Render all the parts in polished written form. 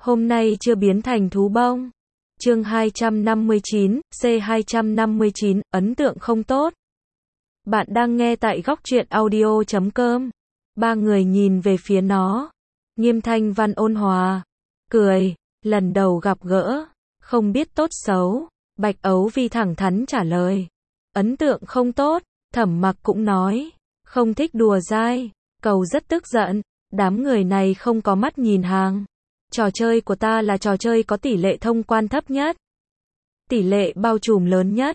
hôm nay chưa biến thành thú bông. Chương 259, C259, ấn tượng không tốt. Bạn đang nghe tại góc truyện audio.com. Ba người nhìn về phía nó. Nghiêm Thanh Văn ôn hòa, cười, lần đầu gặp gỡ, không biết tốt xấu. Bạch Ấu Vi thẳng thắn trả lời, ấn tượng không tốt. Thẩm Mặc cũng nói, không thích đùa dai. Cầu rất tức giận, đám người này không có mắt nhìn hàng. Trò chơi của ta là trò chơi có tỷ lệ thông quan thấp nhất, tỷ lệ bao trùm lớn nhất,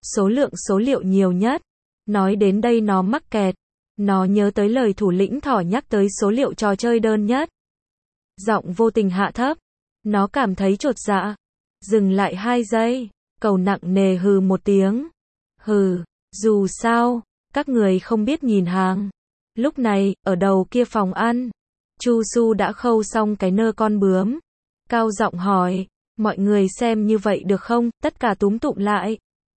số liệu nhiều nhất. Nói đến đây nó mắc kẹt. Nó nhớ tới lời thủ lĩnh thỏ nhắc tới số liệu trò chơi đơn nhất. Giọng vô tình hạ thấp. Nó cảm thấy chột dạ. Dừng lại 2 giây. Cầu nặng nề hừ một tiếng. Hừ, dù sao, các người không biết nhìn hàng. Lúc này, ở đầu kia phòng ăn, Chu Su đã khâu xong cái nơ con bướm. Cao giọng hỏi, mọi người xem như vậy được không? Tất cả túm tụm lại.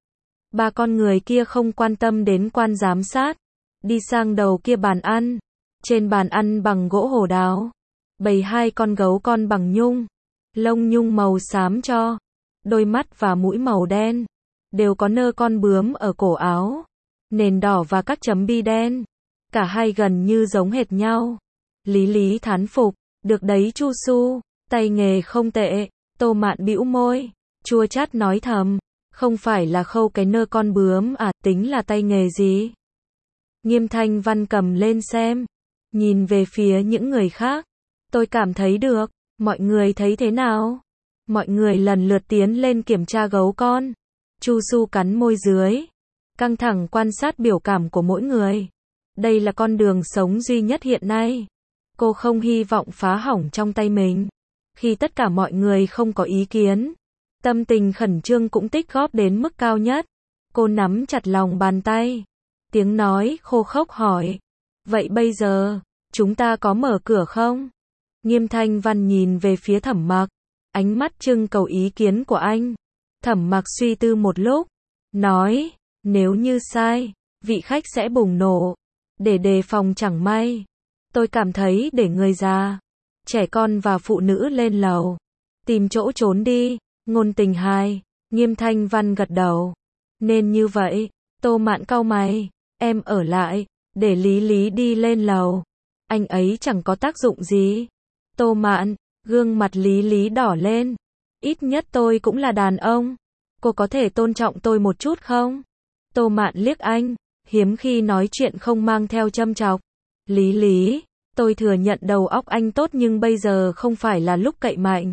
Ba con người kia không quan tâm đến quan giám sát. Đi sang đầu kia bàn ăn. Trên bàn ăn bằng gỗ hồ đào, bày 2 con gấu con bằng nhung. Lông nhung màu xám cho, đôi mắt và mũi màu đen. Đều có nơ con bướm ở cổ áo. Nền đỏ và các chấm bi đen. Cả hai gần như giống hệt nhau. Lý Lý thán phục, được đấy Chu Su, tay nghề không tệ. Tô Mạn bĩu môi, chua chát nói thầm, không phải là khâu cái nơ con bướm à, tính là tay nghề gì? Nghiêm Thanh Văn cầm lên xem, nhìn về phía những người khác. Tôi cảm thấy được, mọi người thấy thế nào? Mọi người lần lượt tiến lên kiểm tra gấu con. Chu Su cắn môi dưới, căng thẳng quan sát biểu cảm của mỗi người. Đây là con đường sống duy nhất hiện nay. Cô không hy vọng phá hỏng trong tay mình. Khi tất cả mọi người không có ý kiến, tâm tình khẩn trương cũng tích góp đến mức cao nhất. Cô nắm chặt lòng bàn tay. Tiếng nói khô khốc hỏi, vậy bây giờ, chúng ta có mở cửa không? Nghiêm Thanh Văn nhìn về phía Thẩm Mặc, ánh mắt trưng cầu ý kiến của anh. Thẩm Mặc suy tư một lúc, nói, nếu như sai, vị khách sẽ bùng nổ. Để đề phòng chẳng may, tôi cảm thấy để người già, trẻ con và phụ nữ lên lầu, tìm chỗ trốn đi. Ngôn Tình Hai. Nghiêm Thanh Văn gật đầu. Nên như vậy. Tô Mạn cau mày, em ở lại, để Lý Lý đi lên lầu. Anh ấy chẳng có tác dụng gì. Tô Mạn, gương mặt Lý Lý đỏ lên. Ít nhất tôi cũng là đàn ông. Cô có thể tôn trọng tôi một chút không? Tô Mạn liếc anh, hiếm khi nói chuyện không mang theo châm chọc. Lý Lý, tôi thừa nhận đầu óc anh tốt nhưng bây giờ không phải là lúc cậy mạnh.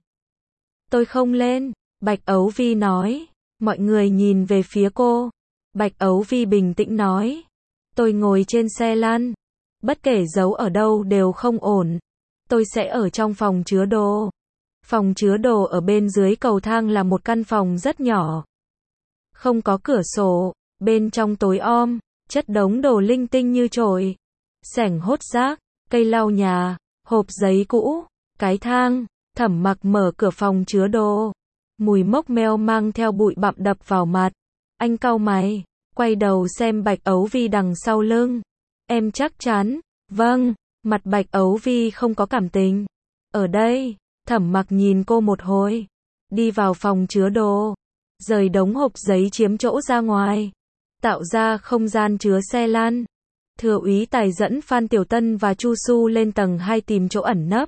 Tôi không lên, Bạch Ấu Vi nói. Mọi người nhìn về phía cô. Bạch Ấu Vi bình tĩnh nói. Tôi ngồi trên xe lăn. Bất kể giấu ở đâu đều không ổn. Tôi sẽ ở trong phòng chứa đồ. Phòng chứa đồ ở bên dưới cầu thang là một căn phòng rất nhỏ. Không có cửa sổ. Bên trong tối om, chất đống đồ linh tinh như chổi. Xẻng hốt rác, cây lau nhà, hộp giấy cũ, cái thang. Thẩm Mặc mở cửa phòng chứa đồ. Mùi mốc meo mang theo bụi bặm đập vào mặt. Anh cau mày, quay đầu xem Bạch Ấu Vi đằng sau lưng. Em chắc chắn? Vâng. Mặt Bạch Ấu Vi không có cảm tình. Ở đây. Thẩm Mặc nhìn cô một hồi. Đi vào phòng chứa đồ. Rời đống hộp giấy chiếm chỗ ra ngoài. Tạo ra không gian chứa xe lăn. Thừa úy Tài dẫn Phan Tiểu Tân và Chu Su lên tầng 2 tìm chỗ ẩn nấp.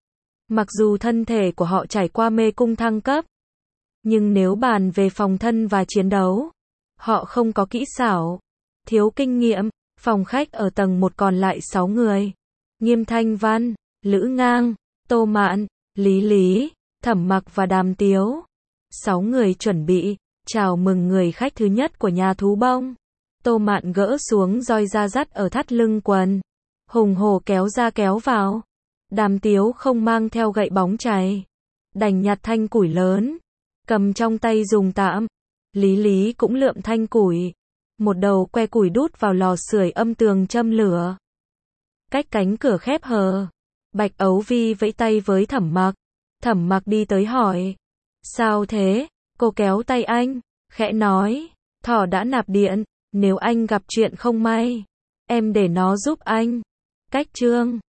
Mặc dù thân thể của họ trải qua mê cung thăng cấp, nhưng nếu bàn về phòng thân và chiến đấu, họ không có kỹ xảo, thiếu kinh nghiệm. Phòng khách ở tầng 1 còn lại 6 người. Nghiêm Thanh Văn, Lữ Ngang, Tô Mạn, Lý Lý, Thẩm Mặc và Đàm Tiếu. 6 người chuẩn bị chào mừng người khách thứ nhất của nhà thú bông. Tô Mạn gỡ xuống roi da dắt ở thắt lưng quần, hùng hổ kéo ra kéo vào. Đàm Tiếu không mang theo gậy bóng chày, đành nhặt thanh củi lớn, cầm trong tay dùng tạm. Lý Lý cũng lượm thanh củi, một đầu que củi đút vào lò sưởi âm tường châm lửa. Cách cánh cửa khép hờ, Bạch Ấu Vi vẫy tay với Thẩm Mặc. Thẩm Mặc đi tới hỏi, sao thế? Cô kéo tay anh, khẽ nói, thỏ đã nạp điện, nếu anh gặp chuyện không may, em để nó giúp anh. Cách chương